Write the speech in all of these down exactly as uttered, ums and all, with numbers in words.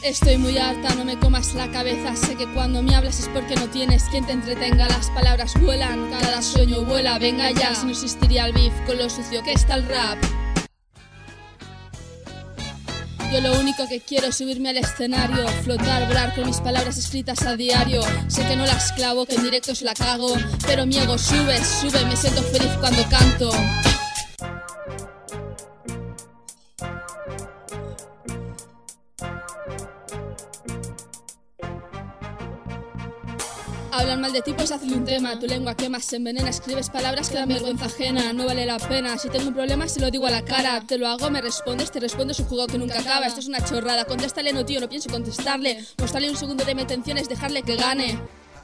Estoy muy harta, no me comas la cabeza. Sé que cuando me hablas es porque no tienes quien te entretenga. Las palabras vuelan, cada sueño vuela. Venga ya, si no existiría el beef con lo sucio que está el rap. Yo lo único que quiero es subirme al escenario, flotar, volar con mis palabras escritas a diario. Sé que no las clavo, que en directos la cago, pero mi ego sube, sube, me siento feliz cuando canto. Hablan mal de ti, pues hazle un tema. Tu lengua quema, se envenena, escribes palabras que dan vergüenza ajena. No vale la pena, si tengo un problema se lo digo a la cara. Te lo hago, me respondes, te respondo, es un juego que nunca acaba. Esto es una chorrada, contéstale, no tío, no pienso contestarle. Mostrarle un segundo de mi atención es dejarle que gane.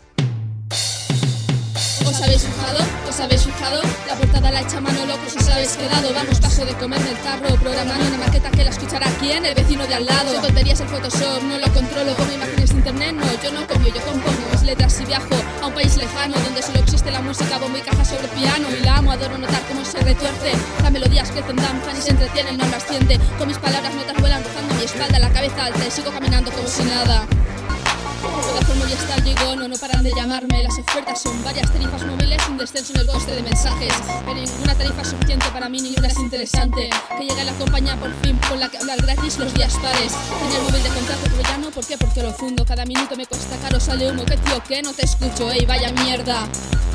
¿Os habéis fijado? ¿Os habéis fijado? La portada la echa mano loco, si os habéis quedado. Vamos, paso de comerme el tarro, programando una maqueta que la escuchará ¿quién? El vecino de al lado. Son tonterías el Photoshop, no lo controlo. Como imágenes de internet, no, yo no copio, yo compongo mis letras y viajo a un país lejano donde solo existe la música, bombo y caja sobre piano. Y la amo, adoro notar cómo se retuerce. Las melodías crecen, danzan y se entretienen, no me asciende. Con mis palabras notas vuelan rozando mi espalda, la cabeza alta y sigo caminando como si nada. Vodafone, Movistar, llegó, no, no paran de llamarme. Las ofertas son varias, tarifas móviles, un descenso en el coste de mensajes. Pero ninguna tarifa es suficiente para mí, ninguna es interesante. Que llegue la compañía por fin con la que hablar gratis los días pares. Tenía el móvil de contrato, pero ya no, ¿por qué? Porque lo fundo. Cada minuto me cuesta caro, sale humo. ¿Qué tío, qué? No te escucho, ey, vaya mierda.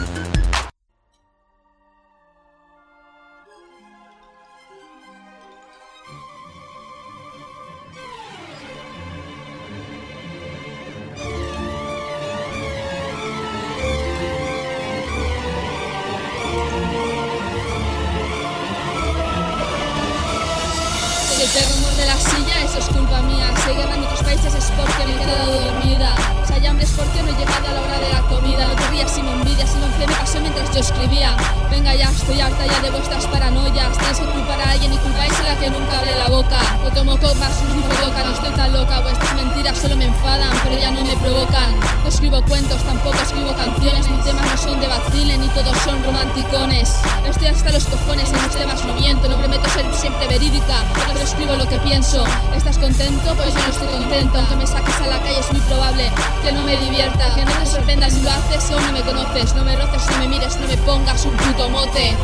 Si te rumor de la silla, eso es culpa mía. Si hay guerra en otros países es porque me he quedado dormida. Si hay hambre es porque no he llegado a la hora de la comida. No te rías si me envidias, si lo me pasó mientras yo escribía. Venga ya, estoy harta ya de vuestras paranoias. Tenéis que culpar a alguien y culpáis a la que nunca abre la boca. No tomo copas, no me provoca, no estoy tan loca. Vuestras mentiras solo me enfadan, pero ya no me provocan. No escribo cuentos, tampoco escribo canciones. Mis temas no son de vacile, ni todos son romanticones. Estoy hasta los cojones, en mis temas no miento. No prometo ser siempre verídica, pero escribo lo que pienso. ¿Estás contento? Pues yo no estoy contento. Aunque me saques a la calle es muy probable que no me divierta. Que no te sorprendas si lo haces o no me conoces. No me roces, no me mires, no me pongas un puto mote.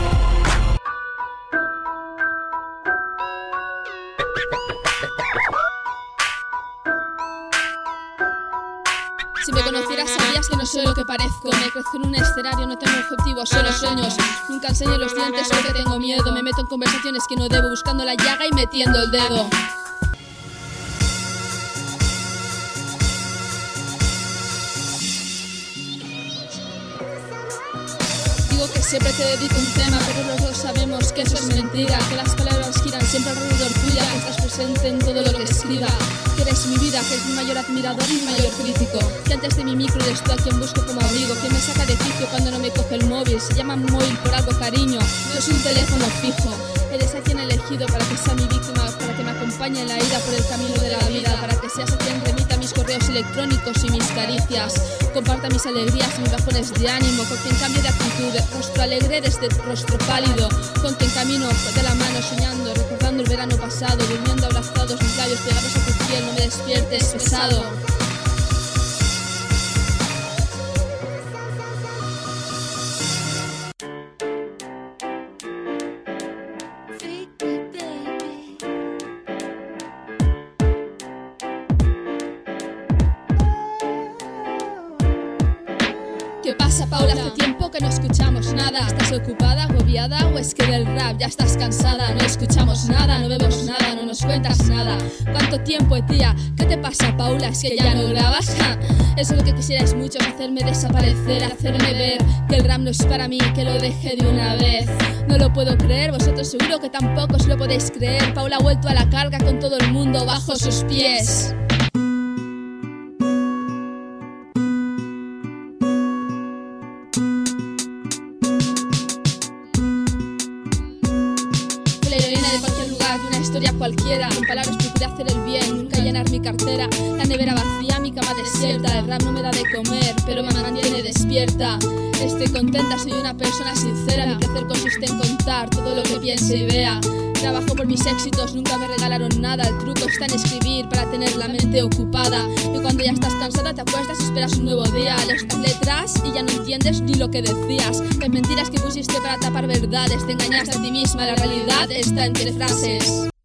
Si me conocieras sabrías que no soy lo que parezco. Me crezco en un escenario, no tengo objetivos, solo sueños. Nunca enseño los dientes porque tengo miedo. Me meto en conversaciones que no debo, buscando la llaga y metiendo el dedo. Digo que siempre te dedico un tema, pero los dos sabemos que eso es mentira. Que las palabras giran siempre alrededor tuya, que estás presente en todo lo que escriba. Que eres mi vida, que es mi mayor admirador y mi mayor crítico. Que antes de mi micro eres tú a quien busco como abrigo. Que me saca de quicio cuando no me coge el móvil. Se llama móvil por algo, cariño, no es un teléfono fijo. Eres a quien he elegido para que sea mi víctima, para que me acompañe en la ida por el camino de la vida, para que seas a quien remita mis correos electrónicos y mis caricias. Comparta mis alegrías y mis bajones de ánimo, con quien cambie de actitud, de rostro alegre desde rostro pálido, con quien camino de la mano soñando, recordando el verano pasado, durmiendo abrazados, mis labios pegados a tu piel, no me despiertes pesado. ¿Qué pasa, Paula? Hace tiempo que no escuchamos nada. ¿Estás ocupada, agobiada o es que del rap ya estás cansada? No escuchamos nada, no vemos nada, no nos cuentas nada. ¿Cuánto tiempo, tía? ¿Qué te pasa, Paula? ¿Es que ya no grabas? Eso es lo que quisierais mucho, hacerme desaparecer, hacerme ver que el rap no es para mí, que lo deje de una vez. No lo puedo creer, vosotros seguro que tampoco os lo podéis creer. Paula ha vuelto a la carga con todo el mundo bajo sus pies. Historia cualquiera, con palabras procuré hacer el bien, nunca llenar mi cartera, la nevera vacía, mi cama desierta, el rap no me da de comer, pero me mantiene despierta. Estoy contenta, soy una persona sincera, mi placer consiste en contar todo lo que piense y vea. Trabajo por mis éxitos, nunca me regalaron nada. El truco está en escribir para tener la mente ocupada. Y cuando ya estás cansada te acuestas y esperas un nuevo día. Lees las letras y ya no entiendes ni lo que decías. Las mentiras que pusiste para tapar verdades, te engañaste a ti misma, la realidad está entre frases.